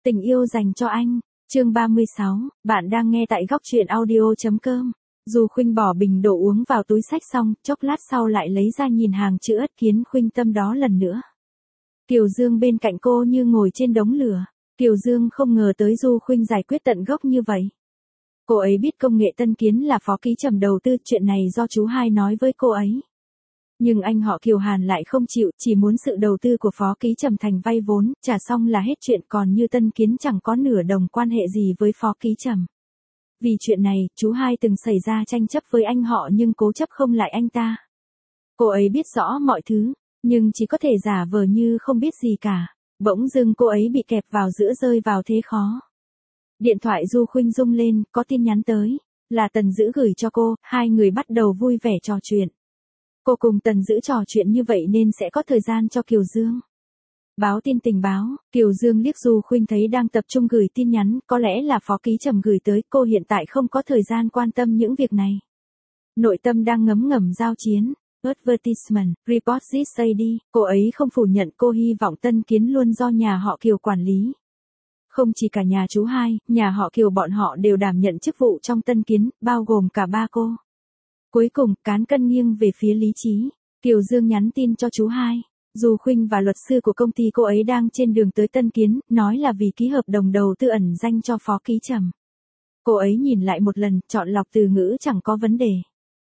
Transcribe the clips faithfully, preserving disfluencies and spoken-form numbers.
Tình yêu dành cho anh, chương ba mươi sáu, bạn đang nghe tại góc truyện audio.com. Du Khuynh bỏ bình đồ uống vào túi xách xong, chốc lát sau lại lấy ra nhìn hàng chữ ất kiến khuynh tâm đó lần nữa. Kiều Dương bên cạnh cô như ngồi trên đống lửa. Kiều Dương không ngờ tới Du Khuynh giải quyết tận gốc như vậy. Cô ấy biết công nghệ Tân Kiến là phó ký trầm đầu tư, chuyện này do chú hai nói với cô ấy. Nhưng anh họ Kiều Hàn lại không chịu, chỉ muốn sự đầu tư của phó ký trầm thành vay vốn, trả xong là hết chuyện, còn như Tân Kiến chẳng có nửa đồng quan hệ gì với phó ký trầm. Vì chuyện này, chú hai từng xảy ra tranh chấp với anh họ nhưng cố chấp không lại anh ta. Cô ấy biết rõ mọi thứ, nhưng chỉ có thể giả vờ như không biết gì cả. Bỗng dưng cô ấy bị kẹp vào giữa, rơi vào thế khó. Điện thoại Du Khuynh rung lên, có tin nhắn tới. Là Tần Dữ gửi cho cô, hai người bắt đầu vui vẻ trò chuyện. Cô cùng Tần Dữ trò chuyện như vậy nên sẽ có thời gian cho Kiều Dương. Báo tin tình báo, Kiều Dương liếc Du Khuynh thấy đang tập trung gửi tin nhắn, có lẽ là phó ký trầm gửi tới, cô hiện tại không có thời gian quan tâm những việc này. Nội tâm đang ngấm ngầm giao chiến. Advertisement, report this a đi, cô ấy không phủ nhận cô hy vọng Tân Kiến luôn do nhà họ Kiều quản lý. Không chỉ cả nhà chú hai, nhà họ Kiều bọn họ đều đảm nhận chức vụ trong Tân Kiến, bao gồm cả ba cô. Cuối cùng, cán cân nghiêng về phía lý trí. Kiều Dương nhắn tin cho chú hai. Du Khuynh và luật sư của công ty cô ấy đang trên đường tới Tân Kiến, nói là vì ký hợp đồng đầu tư ẩn danh cho phó ký trầm. Cô ấy nhìn lại một lần, chọn lọc từ ngữ chẳng có vấn đề.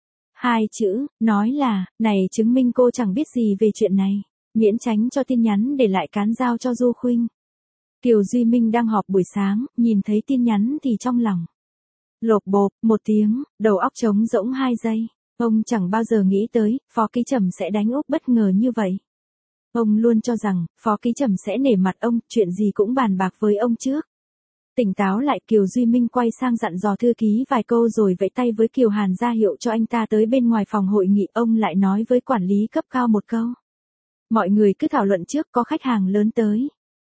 Hai chữ, nói là, này chứng minh cô chẳng biết gì về chuyện này. Miễn tránh cho tin nhắn để lại cán giao cho Du Khuynh. Kiều Duy Minh đang họp buổi sáng, nhìn thấy tin nhắn thì trong lòng lộp bộp, một tiếng, đầu óc trống rỗng hai giây. Ông chẳng bao giờ nghĩ tới, phó ký trầm sẽ đánh úp bất ngờ như vậy. Ông luôn cho rằng, phó ký trầm sẽ nể mặt ông, chuyện gì cũng bàn bạc với ông trước. Tỉnh táo lại, Kiều Duy Minh quay sang dặn dò thư ký vài câu rồi vẫy tay với Kiều Hàn ra hiệu cho anh ta tới bên ngoài phòng hội nghị. Ông lại nói với quản lý cấp cao một câu. Mọi người cứ thảo luận trước, có khách hàng lớn tới.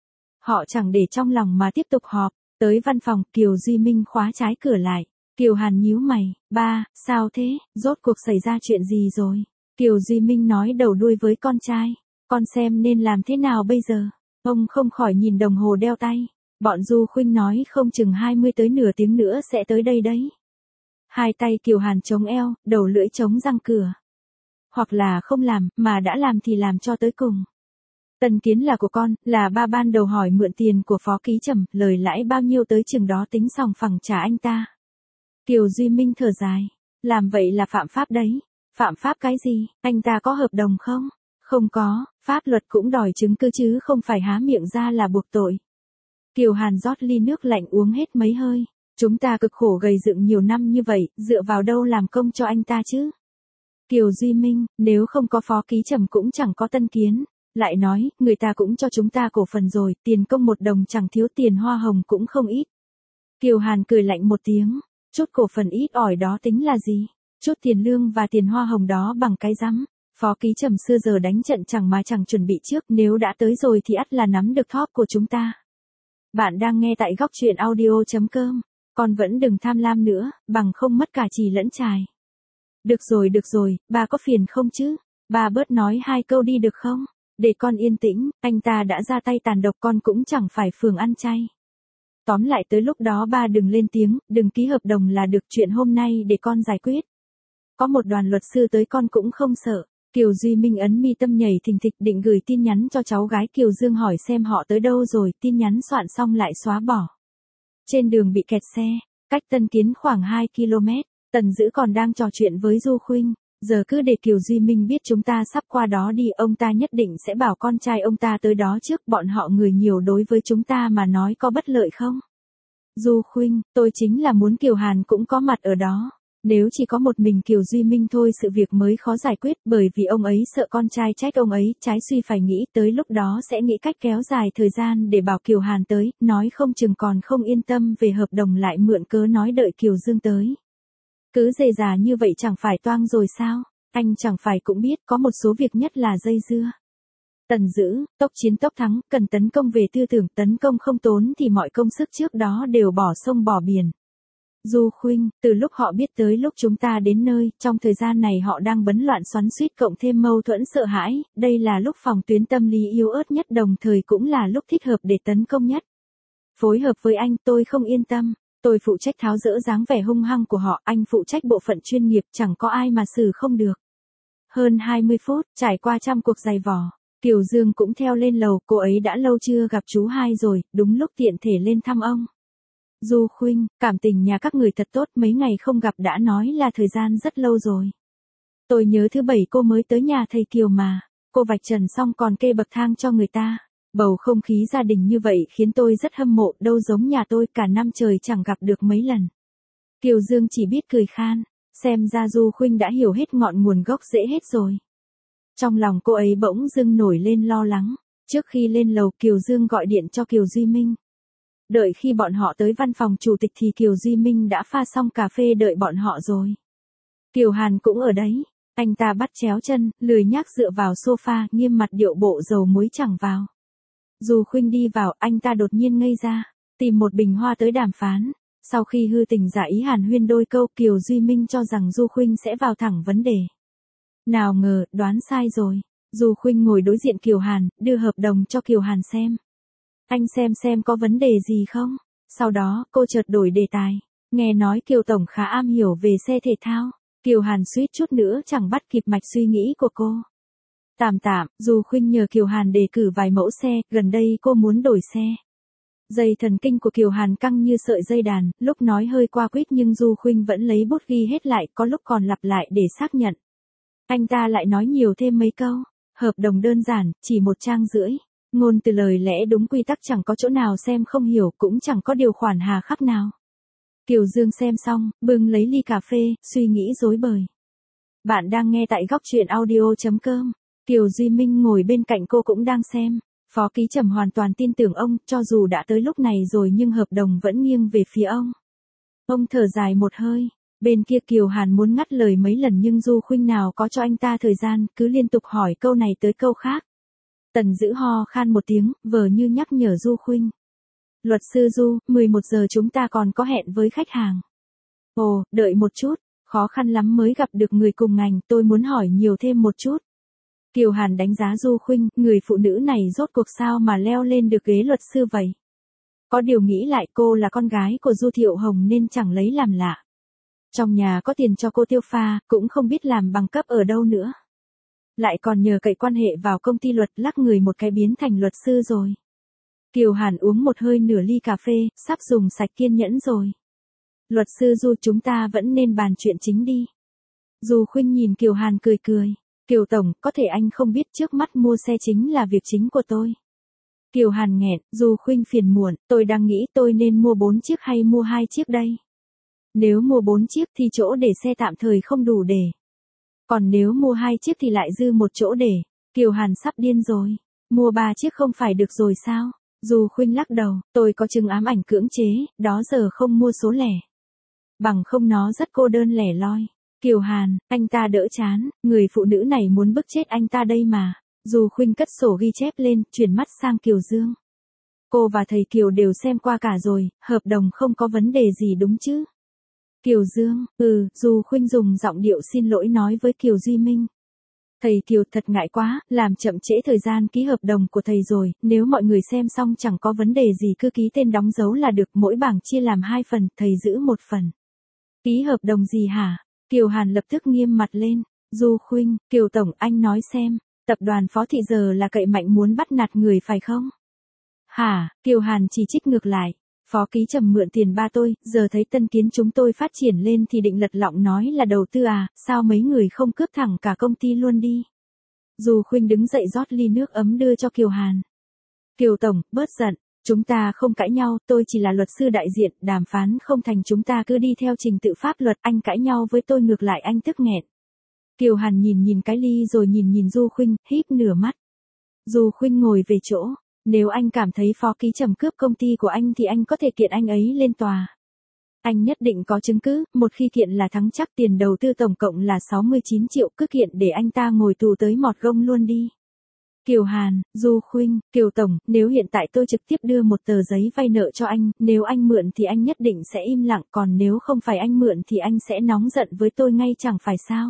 Họ chẳng để trong lòng mà tiếp tục họp. Tới văn phòng, Kiều Duy Minh khóa trái cửa lại. Kiều Hàn nhíu mày, ba, sao thế, rốt cuộc xảy ra chuyện gì rồi? Kiều Duy Minh nói đầu đuôi với con trai. Con xem nên làm thế nào bây giờ? Ông không khỏi nhìn đồng hồ đeo tay. Bọn Du Khuynh nói không chừng hai mươi tới nửa tiếng nữa sẽ tới đây đấy. Hai tay Kiều Hàn chống eo, đầu lưỡi chống răng cửa. Hoặc là không làm, mà đã làm thì làm cho tới cùng. Tân Kiến là của con, là ba ban đầu hỏi mượn tiền của phó ký trầm, lời lãi bao nhiêu tới chừng đó tính sòng phẳng trả anh ta. Kiều Duy Minh thở dài, làm vậy là phạm pháp đấy. Phạm pháp cái gì, anh ta có hợp đồng không? Không có, pháp luật cũng đòi chứng cứ chứ không phải há miệng ra là buộc tội. Kiều Hàn rót ly nước lạnh uống hết mấy hơi. Chúng ta cực khổ gầy dựng nhiều năm như vậy, dựa vào đâu làm công cho anh ta chứ? Kiều Duy Minh, nếu không có phó ký trầm cũng chẳng có Tân Kiến. Lại nói, người ta cũng cho chúng ta cổ phần rồi, tiền công một đồng chẳng thiếu, tiền hoa hồng cũng không ít. Kiều Hàn cười lạnh một tiếng, chút cổ phần ít ỏi đó tính là gì? Chút tiền lương và tiền hoa hồng đó bằng cái rắm. Phó ký trầm xưa giờ đánh trận chẳng mà chẳng chuẩn bị trước, nếu đã tới rồi thì ắt là nắm được thóp của chúng ta. Bạn đang nghe tại góc truyện audio.com. Con vẫn đừng tham lam nữa, bằng không mất cả chì lẫn chài. Được rồi được rồi, ba có phiền không chứ? Ba bớt nói hai câu đi được không? Để con yên tĩnh, anh ta đã ra tay tàn độc, con cũng chẳng phải phường ăn chay. Tóm lại tới lúc đó ba đừng lên tiếng, đừng ký hợp đồng là được, chuyện hôm nay để con giải quyết. Có một đoàn luật sư tới con cũng không sợ. Kiều Duy Minh ấn mi tâm nhảy thình thịch, định gửi tin nhắn cho cháu gái Kiều Dương hỏi xem họ tới đâu rồi, tin nhắn soạn xong lại xóa bỏ. Trên đường bị kẹt xe, cách Tân Kiến khoảng hai ki lô mét, Tần Dữ còn đang trò chuyện với Du Khuynh. Giờ cứ để Kiều Duy Minh biết chúng ta sắp qua đó đi, ông ta nhất định sẽ bảo con trai ông ta tới đó trước, bọn họ người nhiều đối với chúng ta mà nói có bất lợi không? Du Khuynh, tôi chính là muốn Kiều Hàn cũng có mặt ở đó. Nếu chỉ có một mình Kiều Duy Minh thôi sự việc mới khó giải quyết, bởi vì ông ấy sợ con trai trách ông ấy, trái suy phải nghĩ, tới lúc đó sẽ nghĩ cách kéo dài thời gian để bảo Kiều Hàn tới, nói không chừng còn không yên tâm về hợp đồng lại mượn cớ nói đợi Kiều Dương tới. Cứ dề dà như vậy chẳng phải toang rồi sao? Anh chẳng phải cũng biết có một số việc nhất là dây dưa. Tần Dữ, tốc chiến tốc thắng, cần tấn công về tư tưởng, tấn công không tốn thì mọi công sức trước đó đều bỏ sông bỏ biển. Du Khuynh, từ lúc họ biết tới lúc chúng ta đến nơi, trong thời gian này họ đang bấn loạn xoắn xuýt cộng thêm mâu thuẫn sợ hãi, đây là lúc phòng tuyến tâm lý yếu ớt nhất, đồng thời cũng là lúc thích hợp để tấn công nhất. Phối hợp với anh tôi không yên tâm. Tôi phụ trách tháo dỡ dáng vẻ hung hăng của họ, anh phụ trách bộ phận chuyên nghiệp, chẳng có ai mà xử không được. Hơn hai mươi phút, trải qua trăm cuộc giày vò, Kiều Dương cũng theo lên lầu, cô ấy đã lâu chưa gặp chú hai rồi, đúng lúc tiện thể lên thăm ông. Du Khuynh, cảm tình nhà các người thật tốt, mấy ngày không gặp đã nói là thời gian rất lâu rồi. Tôi nhớ thứ bảy cô mới tới nhà thầy Kiều mà, cô vạch trần xong còn kê bậc thang cho người ta. Bầu không khí gia đình như vậy khiến tôi rất hâm mộ, đâu giống nhà tôi cả năm trời chẳng gặp được mấy lần. Kiều Dương chỉ biết cười khan, xem ra Du Khuynh đã hiểu hết ngọn nguồn gốc rễ hết rồi. Trong lòng cô ấy bỗng dưng nổi lên lo lắng, trước khi lên lầu Kiều Dương gọi điện cho Kiều Duy Minh. Đợi khi bọn họ tới văn phòng chủ tịch thì Kiều Duy Minh đã pha xong cà phê đợi bọn họ rồi. Kiều Hàn cũng ở đấy, anh ta bắt chéo chân, lười nhác dựa vào sofa, nghiêm mặt điệu bộ dầu muối chẳng vào. Du Khuynh đi vào, anh ta đột nhiên ngây ra, tìm một bình hoa tới đàm phán. Sau khi hư tình giả ý hàn huyên đôi câu, Kiều Duy Minh cho rằng Du Khuynh sẽ vào thẳng vấn đề. Nào ngờ, đoán sai rồi. Du Khuynh ngồi đối diện Kiều Hàn, đưa hợp đồng cho Kiều Hàn xem. Anh xem xem có vấn đề gì không? Sau đó, cô chợt đổi đề tài. Nghe nói Kiều Tổng khá am hiểu về xe thể thao. Kiều Hàn suýt chút nữa chẳng bắt kịp mạch suy nghĩ của cô. Tạm tạm, Du Khuynh nhờ Kiều Hàn đề cử vài mẫu xe, gần đây cô muốn đổi xe. Dây thần kinh của Kiều Hàn căng như sợi dây đàn, lúc nói hơi qua quýt nhưng Du Khuynh vẫn lấy bút ghi hết lại, có lúc còn lặp lại để xác nhận. Anh ta lại nói nhiều thêm mấy câu, hợp đồng đơn giản, chỉ một trang rưỡi, ngôn từ lời lẽ đúng quy tắc chẳng có chỗ nào xem không hiểu, cũng chẳng có điều khoản hà khắc nào. Kiều Dương xem xong, bưng lấy ly cà phê, suy nghĩ rối bời. Bạn đang nghe tại góc truyện audio chấm com. Kiều Duy Minh ngồi bên cạnh cô cũng đang xem. Phó Ký Trầm hoàn toàn tin tưởng ông, cho dù đã tới lúc này rồi nhưng hợp đồng vẫn nghiêng về phía ông. Ông thở dài một hơi. Bên kia Kiều Hàn muốn ngắt lời mấy lần nhưng Du Khuynh nào có cho anh ta thời gian, cứ liên tục hỏi câu này tới câu khác. Tần Dữ ho khan một tiếng, vờ như nhắc nhở Du Khuynh. Luật sư Du, mười một giờ chúng ta còn có hẹn với khách hàng. Ồ, đợi một chút, khó khăn lắm mới gặp được người cùng ngành, tôi muốn hỏi nhiều thêm một chút. Kiều Hàn đánh giá Du Khuynh, người phụ nữ này rốt cuộc sao mà leo lên được ghế luật sư vậy? Có điều nghĩ lại cô là con gái của Du Thiệu Hồng nên chẳng lấy làm lạ. Trong nhà có tiền cho cô tiêu pha, cũng không biết làm bằng cấp ở đâu nữa. Lại còn nhờ cậy quan hệ vào công ty luật lắc người một cái biến thành luật sư rồi. Kiều Hàn uống một hơi nửa ly cà phê, sắp dùng sạch kiên nhẫn rồi. Luật sư Du, chúng ta vẫn nên bàn chuyện chính đi. Du Khuynh nhìn Kiều Hàn cười cười. Kiều Tổng, có thể anh không biết trước mắt mua xe chính là việc chính của tôi. Kiều Hàn nghẹn, Du Khuynh phiền muộn, tôi đang nghĩ tôi nên mua bốn chiếc hay mua hai chiếc đây. Nếu mua bốn chiếc thì chỗ để xe tạm thời không đủ để. Còn nếu mua hai chiếc thì lại dư một chỗ để. Kiều Hàn sắp điên rồi. Mua ba chiếc không phải được rồi sao? Du Khuynh lắc đầu, tôi có chứng ám ảnh cưỡng chế, đó giờ không mua số lẻ. Bằng không nó rất cô đơn lẻ loi. Kiều Hàn, anh ta đỡ chán, người phụ nữ này muốn bức chết anh ta đây mà. Du Khuynh cất sổ ghi chép lên, chuyển mắt sang Kiều Dương. Cô và thầy Kiều đều xem qua cả rồi, hợp đồng không có vấn đề gì đúng chứ? Kiều Dương, ừ, Du Khuynh dùng giọng điệu xin lỗi nói với Kiều Duy Minh. Thầy Kiều thật ngại quá, làm chậm trễ thời gian ký hợp đồng của thầy rồi, nếu mọi người xem xong chẳng có vấn đề gì cứ ký tên đóng dấu là được, mỗi bảng chia làm hai phần, thầy giữ một phần. Ký hợp đồng gì hả? Kiều Hàn lập tức nghiêm mặt lên. Du Khuynh, Kiều Tổng, anh nói xem, tập đoàn Phó Thị giờ là cậy mạnh muốn bắt nạt người phải không? Hả? Kiều Hàn chỉ trích ngược lại. Phó Ký Trầm mượn tiền ba tôi, giờ thấy Tân Kiến chúng tôi phát triển lên thì định lật lọng nói là đầu tư à, sao mấy người không cướp thẳng cả công ty luôn đi? Du Khuynh đứng dậy rót ly nước ấm đưa cho Kiều Hàn. Kiều Tổng, bớt giận, chúng ta không cãi nhau, tôi chỉ là luật sư đại diện, đàm phán không thành chúng ta cứ đi theo trình tự pháp luật, anh cãi nhau với tôi ngược lại anh tức nghẹn. Kiều Hàn nhìn nhìn cái ly rồi nhìn nhìn Du Khuynh, híp nửa mắt. Du Khuynh ngồi về chỗ. Nếu anh cảm thấy Phó Ký Trầm cướp công ty của anh thì anh có thể kiện anh ấy lên tòa. Anh nhất định có chứng cứ, một khi kiện là thắng chắc, tiền đầu tư tổng cộng là sáu mươi chín triệu, cứ kiện để anh ta ngồi tù tới mọt gông luôn đi. Kiều Hàn, Du Khuynh, Kiều Tổng, nếu hiện tại tôi trực tiếp đưa một tờ giấy vay nợ cho anh, nếu anh mượn thì anh nhất định sẽ im lặng, còn nếu không phải anh mượn thì anh sẽ nóng giận với tôi ngay chẳng phải sao?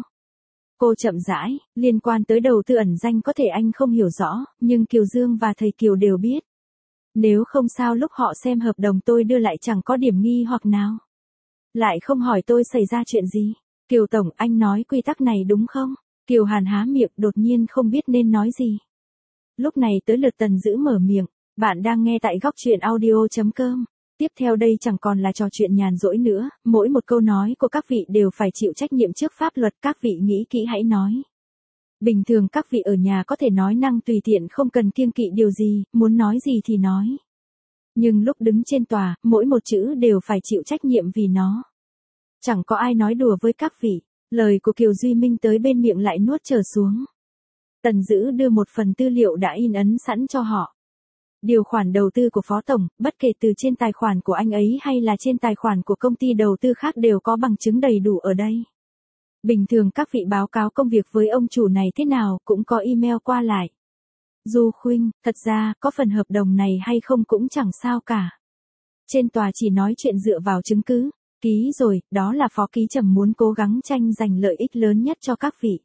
Cô chậm rãi, liên quan tới đầu tư ẩn danh có thể anh không hiểu rõ, nhưng Kiều Dương và thầy Kiều đều biết. Nếu không sao lúc họ xem hợp đồng tôi đưa lại chẳng có điểm nghi hoặc nào. Lại không hỏi tôi xảy ra chuyện gì. Kiều Tổng, anh nói quy tắc này đúng không? Kiều Hàn há miệng đột nhiên không biết nên nói gì. Lúc này tới lượt Tần Dữ mở miệng. Bạn đang nghe tại góc truyện audio.com. Tiếp theo đây chẳng còn là trò chuyện nhàn rỗi nữa, mỗi một câu nói của các vị đều phải chịu trách nhiệm trước pháp luật, các vị nghĩ kỹ hãy nói. Bình thường các vị ở nhà có thể nói năng tùy tiện không cần kiêng kỵ điều gì, muốn nói gì thì nói. Nhưng lúc đứng trên tòa, mỗi một chữ đều phải chịu trách nhiệm vì nó. Chẳng có ai nói đùa với các vị, lời của Kiều Duy Minh tới bên miệng lại nuốt trở xuống. Tần Dữ đưa một phần tư liệu đã in ấn sẵn cho họ. Điều khoản đầu tư của Phó Tổng, bất kể từ trên tài khoản của anh ấy hay là trên tài khoản của công ty đầu tư khác đều có bằng chứng đầy đủ ở đây. Bình thường các vị báo cáo công việc với ông chủ này thế nào cũng có email qua lại. Du Khuynh, thật ra có phần hợp đồng này hay không cũng chẳng sao cả. Trên tòa chỉ nói chuyện dựa vào chứng cứ, ký rồi, đó là Phó Ký Trầm muốn cố gắng tranh giành lợi ích lớn nhất cho các vị.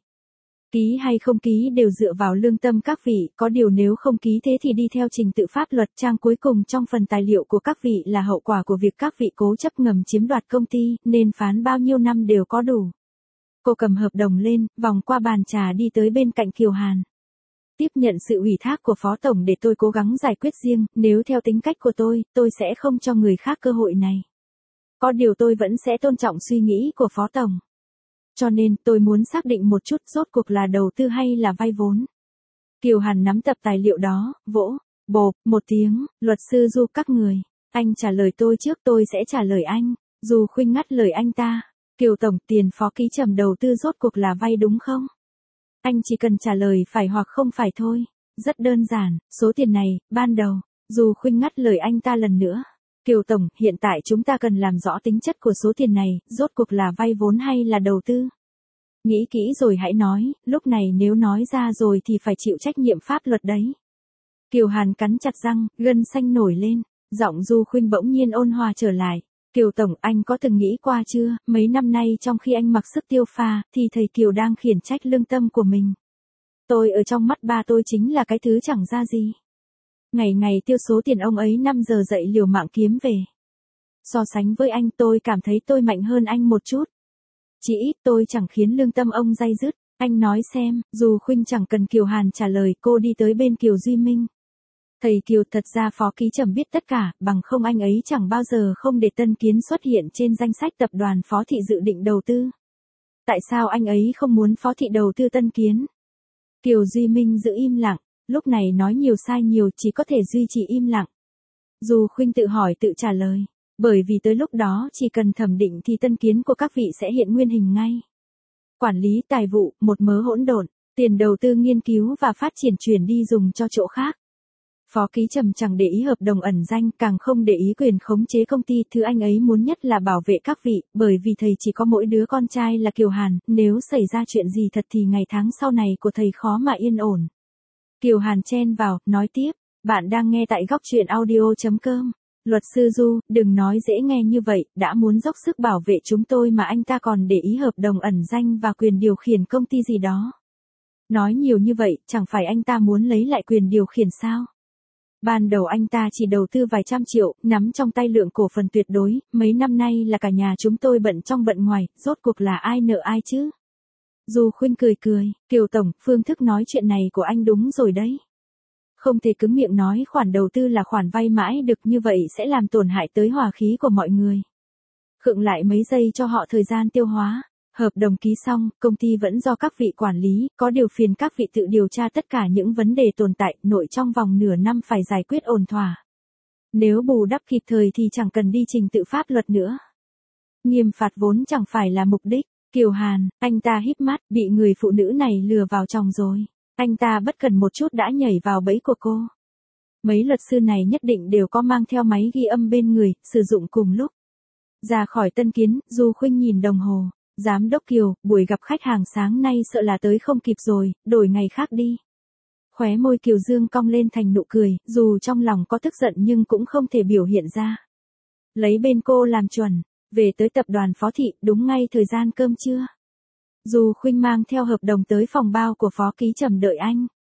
Ký hay không ký đều dựa vào lương tâm các vị, có điều nếu không ký thế thì đi theo trình tự pháp luật. Trang cuối cùng trong phần tài liệu của các vị là hậu quả của việc các vị cố chấp ngầm chiếm đoạt công ty, nên phán bao nhiêu năm đều có đủ. Cô cầm hợp đồng lên, vòng qua bàn trà đi tới bên cạnh Kiều Hàn. Tiếp nhận sự ủy thác của Phó Tổng để tôi cố gắng giải quyết riêng, nếu theo tính cách của tôi, tôi sẽ không cho người khác cơ hội này. Có điều tôi vẫn sẽ tôn trọng suy nghĩ của Phó Tổng. Cho nên tôi muốn xác định một chút rốt cuộc là đầu tư hay là vay vốn. Kiều Hàn nắm tập tài liệu đó, vỗ, bộp, một tiếng, luật sư Du các người. Anh trả lời tôi trước tôi sẽ trả lời anh. Du Khuynh ngắt lời anh ta. Kiều Tổng, tiền Phó Ký Trầm đầu tư rốt cuộc là vay đúng không? Anh chỉ cần trả lời phải hoặc không phải thôi. Rất đơn giản, số tiền này, ban đầu. Du Khuynh ngắt lời anh ta lần nữa. Kiều Tổng, hiện tại chúng ta cần làm rõ tính chất của số tiền này, rốt cuộc là vay vốn hay là đầu tư? Nghĩ kỹ rồi hãy nói, lúc này nếu nói ra rồi thì phải chịu trách nhiệm pháp luật đấy. Kiều Hàn cắn chặt răng, gân xanh nổi lên, giọng Du Khuynh bỗng nhiên ôn hòa trở lại. Kiều Tổng, anh có từng nghĩ qua chưa, mấy năm nay trong khi anh mặc sức tiêu pha, thì thầy Kiều đang khiển trách lương tâm của mình. Tôi ở trong mắt ba tôi chính là cái thứ chẳng ra gì. Ngày ngày tiêu số tiền ông ấy năm giờ dậy liều mạng kiếm về. So sánh với anh tôi cảm thấy tôi mạnh hơn anh một chút. Chỉ ít tôi chẳng khiến lương tâm ông day dứt. Anh nói xem, dù Khuynh chẳng cần Kiều Hàn trả lời, cô đi tới bên Kiều Duy Minh. Thầy Kiều, thật ra Phó Ký Trầm biết tất cả, bằng không anh ấy chẳng bao giờ không để Tân Kiến xuất hiện trên danh sách tập đoàn Phó Thị dự định đầu tư. Tại sao anh ấy không muốn Phó Thị đầu tư Tân Kiến? Kiều Duy Minh giữ im lặng, lúc này nói nhiều sai nhiều chỉ có thể duy trì im lặng. Dù Khuynh tự hỏi tự trả lời, bởi vì tới lúc đó chỉ cần thẩm định thì Tân Kiến của các vị sẽ hiện nguyên hình ngay. Quản lý tài vụ, một mớ hỗn độn, tiền đầu tư nghiên cứu và phát triển chuyển đi dùng cho chỗ khác. Phó Ký Trầm chẳng để ý hợp đồng ẩn danh, càng không để ý quyền khống chế công ty, thứ anh ấy muốn nhất là bảo vệ các vị, bởi vì thầy chỉ có mỗi đứa con trai là Kiều Hàn, nếu xảy ra chuyện gì thật thì ngày tháng sau này của thầy khó mà yên ổn. Kiều Hàn chen vào, nói tiếp, bạn đang nghe tại góc truyện audio.com. Luật sư Du, đừng nói dễ nghe như vậy, đã muốn dốc sức bảo vệ chúng tôi mà anh ta còn để ý hợp đồng ẩn danh và quyền điều khiển công ty gì đó. Nói nhiều như vậy, chẳng phải anh ta muốn lấy lại quyền điều khiển sao? Ban đầu anh ta chỉ đầu tư vài trăm triệu, nắm trong tay lượng cổ phần tuyệt đối, mấy năm nay là cả nhà chúng tôi bận trong bận ngoài, rốt cuộc là ai nợ ai chứ? Du Khuynh cười cười, Kiều Tổng, phương thức nói chuyện này của anh đúng rồi đấy. Không thể cứng miệng nói khoản đầu tư là khoản vay mãi được, như vậy sẽ làm tổn hại tới hòa khí của mọi người. Khựng lại mấy giây cho họ thời gian tiêu hóa. Hợp đồng ký xong, công ty vẫn do các vị quản lý, có điều phiền các vị tự điều tra tất cả những vấn đề tồn tại, nội trong vòng nửa năm phải giải quyết ổn thỏa. Nếu bù đắp kịp thời thì chẳng cần đi trình tự pháp luật nữa. Nghiêm phạt vốn chẳng phải là mục đích. Kiều Hàn, anh ta híp mắt, bị người phụ nữ này lừa vào chồng rồi. Anh ta bất cần một chút đã nhảy vào bẫy của cô. Mấy luật sư này nhất định đều có mang theo máy ghi âm bên người, sử dụng cùng lúc. Ra khỏi Tân Kiến, Du Khuynh nhìn đồng hồ. Giám đốc Kiều, buổi gặp khách hàng sáng nay sợ là tới không kịp rồi, đổi ngày khác đi. Khóe môi Kiều Dương cong lên thành nụ cười, dù trong lòng có tức giận nhưng cũng không thể biểu hiện ra. Lấy bên cô làm chuẩn, về tới tập đoàn Phó Thị, đúng ngay thời gian cơm trưa. Du Khuynh mang theo hợp đồng tới phòng bao của Phó Ký Trầm đợi anh.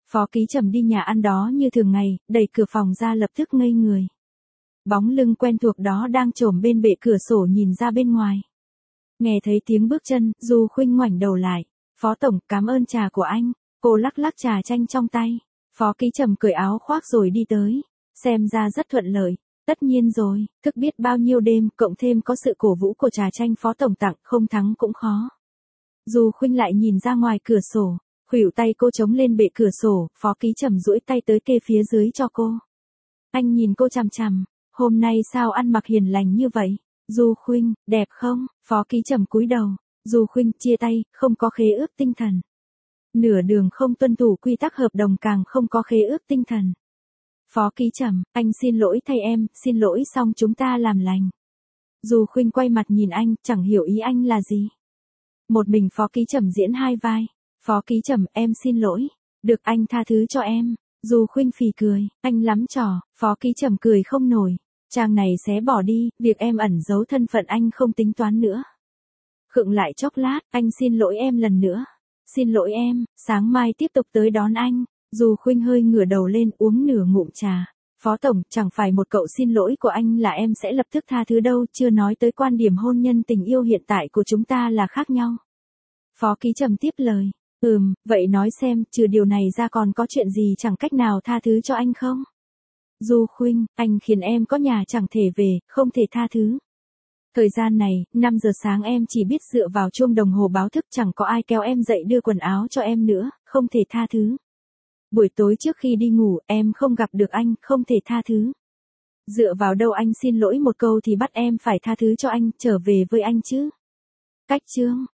Phó Ký Trầm đi nhà ăn đó như thường ngày, đẩy cửa phòng ra lập tức ngây người. Bóng lưng quen thuộc đó đang chồm bên bệ cửa sổ nhìn ra bên ngoài. Nghe thấy tiếng bước chân, Du Khuynh ngoảnh đầu lại. Phó tổng, cảm ơn trà của anh. Cô lắc lắc trà chanh trong tay. Phó Ký Trầm cởi áo khoác rồi đi tới. Xem ra rất thuận lợi. Tất nhiên rồi, thức biết bao nhiêu đêm, cộng thêm có sự cổ vũ của trà chanh phó tổng tặng, không thắng cũng khó. Du Khuynh lại nhìn ra ngoài cửa sổ. Khuỷu tay cô chống lên bệ cửa sổ, Phó Ký Trầm duỗi tay tới kê phía dưới cho cô. Anh nhìn cô chằm chằm. Hôm nay sao ăn mặc hiền lành như vậy? Du Khuynh, đẹp không? Phó Ký Trầm cúi đầu. Du Khuynh chia tay, không có khế ước tinh thần. Nửa đường không tuân thủ quy tắc hợp đồng càng không có khế ước tinh thần. Phó Ký Trầm, anh xin lỗi thay em, xin lỗi xong chúng ta làm lành. Du Khuynh quay mặt nhìn anh, chẳng hiểu ý anh là gì. Một mình Phó Ký Trầm diễn hai vai. Phó Ký Trầm, em xin lỗi. Được anh tha thứ cho em. Du Khuynh phì cười, anh lắm trò. Phó Ký Trầm cười không nổi. Trang này xé bỏ đi, việc em ẩn giấu thân phận anh không tính toán nữa. Khựng lại chốc lát, anh xin lỗi em lần nữa. Xin lỗi em, sáng mai tiếp tục tới đón anh. Du Khuynh hơi ngửa đầu lên uống nửa ngụm trà. Phó tổng, chẳng phải một cậu xin lỗi của anh là em sẽ lập tức tha thứ đâu, chưa nói tới quan điểm hôn nhân tình yêu hiện tại của chúng ta là khác nhau. Phó Ký Trầm tiếp lời. Ừm, vậy nói xem, trừ điều này ra còn có chuyện gì chẳng cách nào tha thứ cho anh không? Du Khuynh, anh khiến em có nhà chẳng thể về, không thể tha thứ. Thời gian này, năm giờ sáng em chỉ biết dựa vào chuông đồng hồ báo thức, chẳng có ai kéo em dậy đưa quần áo cho em nữa, không thể tha thứ. Buổi tối trước khi đi ngủ, em không gặp được anh, không thể tha thứ. Dựa vào đâu anh xin lỗi một câu thì bắt em phải tha thứ cho anh, trở về với anh chứ? Cách chương